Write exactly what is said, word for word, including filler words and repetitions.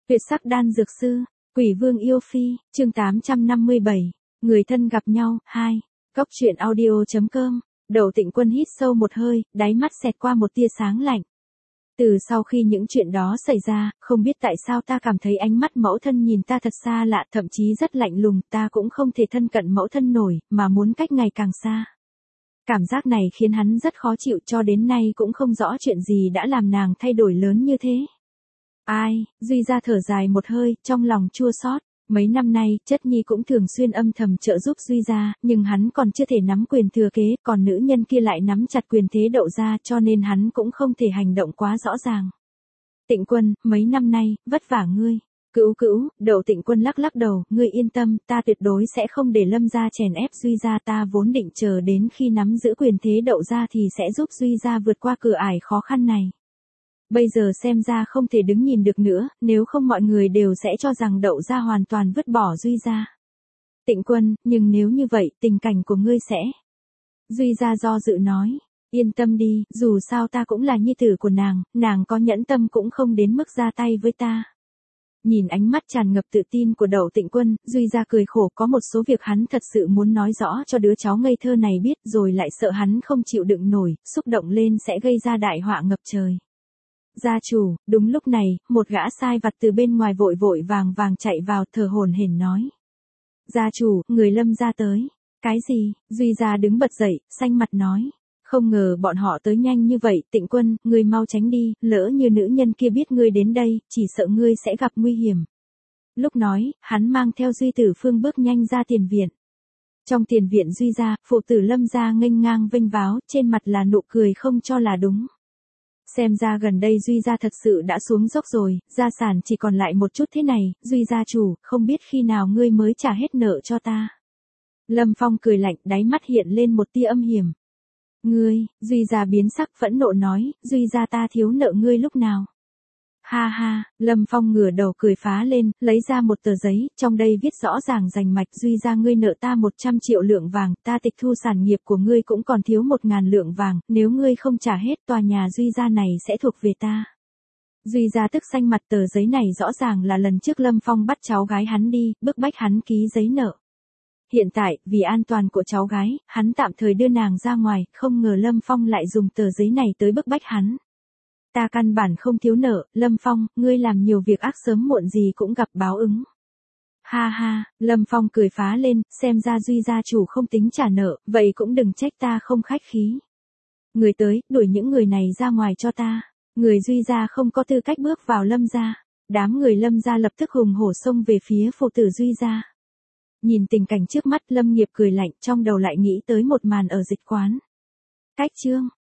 Tuyệt sắc đan dược sư, Quỷ Vương yêu phi, chương tám trăm năm mươi bảy, người thân gặp nhau, hai. Cốc truyện audio chấm com. Đậu Tịnh Quân hít sâu một hơi, đáy mắt xẹt qua một tia sáng lạnh. Từ sau khi những chuyện đó xảy ra, không biết tại sao ta cảm thấy ánh mắt mẫu thân nhìn ta thật xa lạ, thậm chí rất lạnh lùng, ta cũng không thể thân cận mẫu thân nổi, mà muốn cách ngày càng xa. Cảm giác này khiến hắn rất khó chịu, cho đến nay cũng không rõ chuyện gì đã làm nàng thay đổi lớn như thế. Ai, Duy ra thở dài một hơi, trong lòng chua xót. Mấy năm nay, Chất Nhi cũng thường xuyên âm thầm trợ giúp Duy ra, nhưng hắn còn chưa thể nắm quyền thừa kế, còn nữ nhân kia lại nắm chặt quyền thế Đậu ra, cho nên hắn cũng không thể hành động quá rõ ràng. Tịnh Quân, mấy năm nay, vất vả ngươi. Cữu cữu, Đậu Tịnh Quân lắc lắc đầu, ngươi yên tâm, ta tuyệt đối sẽ không để Lâm gia chèn ép Duy ra, ta vốn định chờ đến khi nắm giữ quyền thế Đậu ra thì sẽ giúp Duy ra vượt qua cửa ải khó khăn này. Bây giờ xem ra không thể đứng nhìn được nữa, nếu không mọi người đều sẽ cho rằng Đậu ra hoàn toàn vứt bỏ Duy ra. Tịnh Quân, nhưng nếu như vậy, tình cảnh của ngươi sẽ... Duy ra do dự nói, yên tâm đi, dù sao ta cũng là nhi tử của nàng, nàng có nhẫn tâm cũng không đến mức ra tay với ta. Nhìn ánh mắt tràn ngập tự tin của Đậu Tịnh Quân, Duy ra cười khổ, có một số việc hắn thật sự muốn nói rõ cho đứa cháu ngây thơ này biết, rồi lại sợ hắn không chịu đựng nổi, xúc động lên sẽ gây ra đại họa ngập trời. Gia chủ, đúng lúc này, một gã sai vặt từ bên ngoài vội vội vàng vàng chạy vào, thở hổn hển nói. Gia chủ, người Lâm gia tới. Cái gì? Duy gia đứng bật dậy, xanh mặt nói. Không ngờ bọn họ tới nhanh như vậy, Tịnh Quân, ngươi mau tránh đi, lỡ như nữ nhân kia biết ngươi đến đây, chỉ sợ ngươi sẽ gặp nguy hiểm. Lúc nói, hắn mang theo Duy Tử Phương bước nhanh ra tiền viện. Trong tiền viện Duy gia, phụ tử Lâm gia nghênh ngang vênh váo, trên mặt là nụ cười không cho là đúng. Xem ra gần đây Duy gia thật sự đã xuống dốc rồi, gia sản chỉ còn lại một chút thế này, Duy gia chủ, không biết khi nào ngươi mới trả hết nợ cho ta. Lâm Phong cười lạnh, đáy mắt hiện lên một tia âm hiểm. Ngươi, Duy gia biến sắc phẫn nộ nói, Duy gia ta thiếu nợ ngươi lúc nào? Ha ha, Lâm Phong ngửa đầu cười phá lên, lấy ra một tờ giấy, trong đây viết rõ ràng rành mạch, Duy gia ngươi nợ ta một trăm triệu lượng vàng, ta tịch thu sản nghiệp của ngươi cũng còn thiếu một ngàn lượng vàng, nếu ngươi không trả hết tòa nhà Duy gia này sẽ thuộc về ta. Duy gia tức xanh mặt, tờ giấy này rõ ràng là lần trước Lâm Phong bắt cháu gái hắn đi, bức bách hắn ký giấy nợ. Hiện tại, vì an toàn của cháu gái, hắn tạm thời đưa nàng ra ngoài, không ngờ Lâm Phong lại dùng tờ giấy này tới bức bách hắn. Ta căn bản không thiếu nợ, Lâm Phong, ngươi làm nhiều việc ác sớm muộn gì cũng gặp báo ứng. Ha ha, Lâm Phong cười phá lên, xem ra Duy gia chủ không tính trả nợ, vậy cũng đừng trách ta không khách khí. Người tới, đuổi những người này ra ngoài cho ta. Người Duy gia không có tư cách bước vào Lâm gia. Đám người Lâm gia lập tức hùng hổ xông về phía phụ tử Duy gia. Nhìn tình cảnh trước mắt, Lâm Nghiệp cười lạnh, trong đầu lại nghĩ tới một màn ở dịch quán. Cách chương